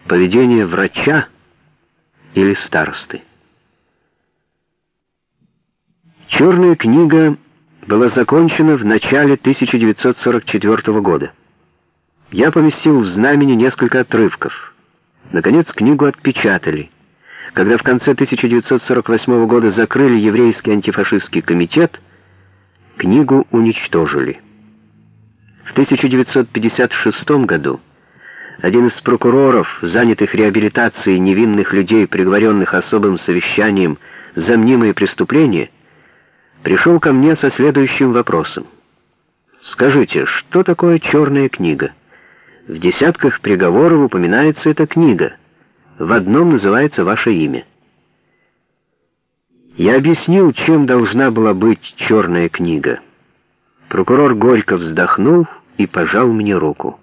Поведение врача или старосты. «Черная книга» была закончена в начале 1944 года. Я поместил в знамени несколько отрывков. Наконец, книгу отпечатали. Когда в конце 1948 года закрыли еврейский антифашистский комитет, книгу уничтожили. В 1956 году один из прокуроров, занятых реабилитацией невинных людей, приговоренных особым совещанием за мнимые преступления, пришел ко мне со следующим вопросом. «Скажите, что такое черная книга? В десятках приговоров упоминается эта книга. В одном называется ваше имя». Я объяснил, чем должна была быть черная книга. Прокурор горько вздохнул и пожал мне руку.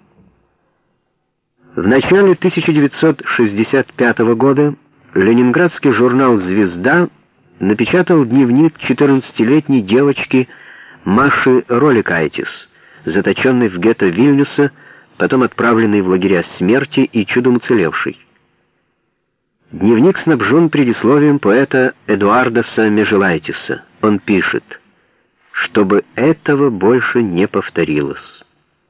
В начале 1965 года ленинградский журнал «Звезда» напечатал дневник 14-летней девочки Маши Роликайтис, заточенной в гетто Вильнюса, потом отправленной в лагеря смерти и чудом уцелевшей. Дневник снабжен предисловием поэта Эдуардаса Межелайтиса. Он пишет: «Чтобы этого больше не повторилось».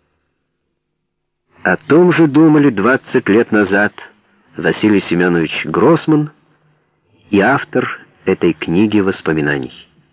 О том же думали 20 лет назад Василий Семенович Гроссман и автор этой книги воспоминаний.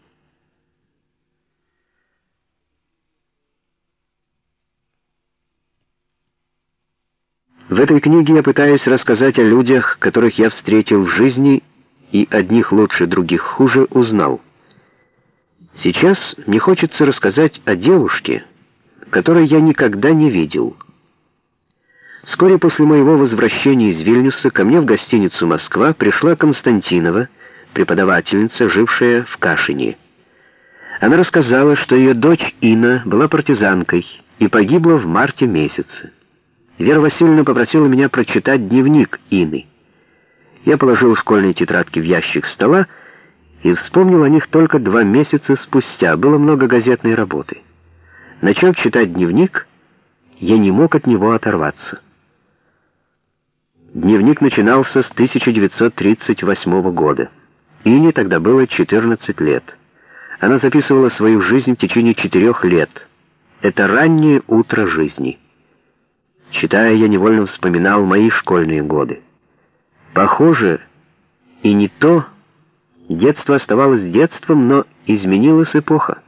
В этой книге я пытаюсь рассказать о людях, которых я встретил в жизни и одних лучше, других хуже узнал. Сейчас мне хочется рассказать о девушке, которой я никогда не видел. Вскоре после моего возвращения из Вильнюса ко мне в гостиницу «Москва» пришла Константинова, преподавательница, жившая в Кашине. Она рассказала, что ее дочь Инна была партизанкой и погибла в марте месяце. Вера Васильевна попросила меня прочитать дневник Инны. Я положил школьные тетрадки в ящик стола и вспомнил о них только 2 месяца спустя. Было много газетной работы. Начав читать дневник, я не мог от него оторваться. Дневник начинался с 1938 года. Ине тогда было 14 лет. Она записывала свою жизнь в течение 4 лет. Это раннее утро жизни. Читая, я невольно вспоминал мои школьные годы. Похоже, и не то. Детство оставалось детством, но изменилась эпоха.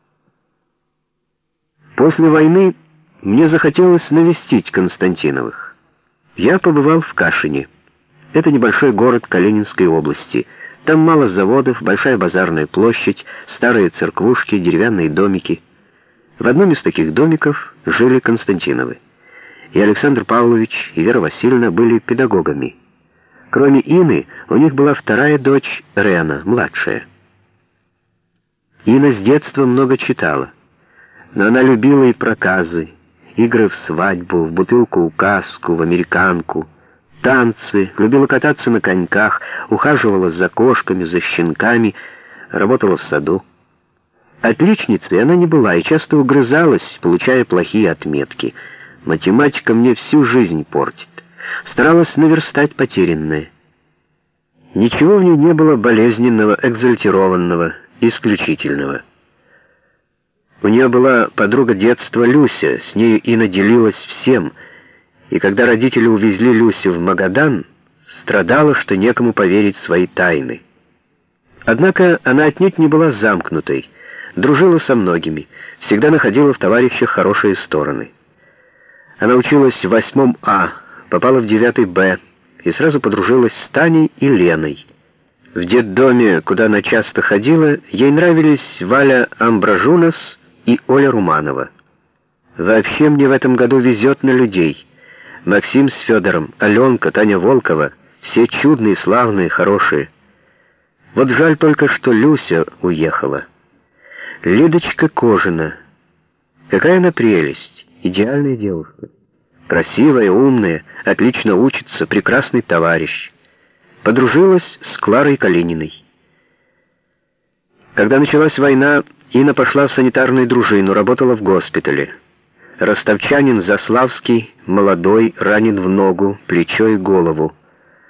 После войны мне захотелось навестить Константиновых. Я побывал в Кашине. Это небольшой город Калининской области. Там мало заводов, большая базарная площадь, старые церквушки, деревянные домики. В одном из таких домиков жили Константиновы. И Александр Павлович, и Вера Васильевна были педагогами. Кроме Инны, у них была вторая дочь Рена, младшая. Инна с детства много читала, но она любила и проказы, игры в свадьбу, в бутылку-указку, в американку, танцы, любила кататься на коньках, ухаживала за кошками, за щенками, работала в саду. Отличницей она не была и часто угрызалась, получая плохие отметки. Математика мне всю жизнь портит. Старалась наверстать потерянное. Ничего в ней не было болезненного, экзальтированного, исключительного. У нее была подруга детства Люся, с нею Инна делилась всем, и когда родители увезли Люсю в Магадан, страдала, что некому поверить в свои тайны. Однако она отнюдь не была замкнутой, дружила со многими, всегда находила в товарищах хорошие стороны. Она училась в 8 А, попала в 9 Б и сразу подружилась с Таней и Леной. В детдоме, куда она часто ходила, ей нравились Валя Амбражунас и Оля Руманова. Вообще мне в этом году везет на людей. Максим с Федором, Аленка, Таня Волкова — все чудные, славные, хорошие. Вот жаль только, что Люся уехала. Лидочка Кожина. Какая она прелесть, идеальная девушка. Красивая, умная, отлично учится, прекрасный товарищ. Подружилась с Кларой Калининой. Когда началась война, Инна пошла в санитарную дружину, работала в госпитале. Ростовчанин Заславский, молодой, ранен в ногу, плечо и голову.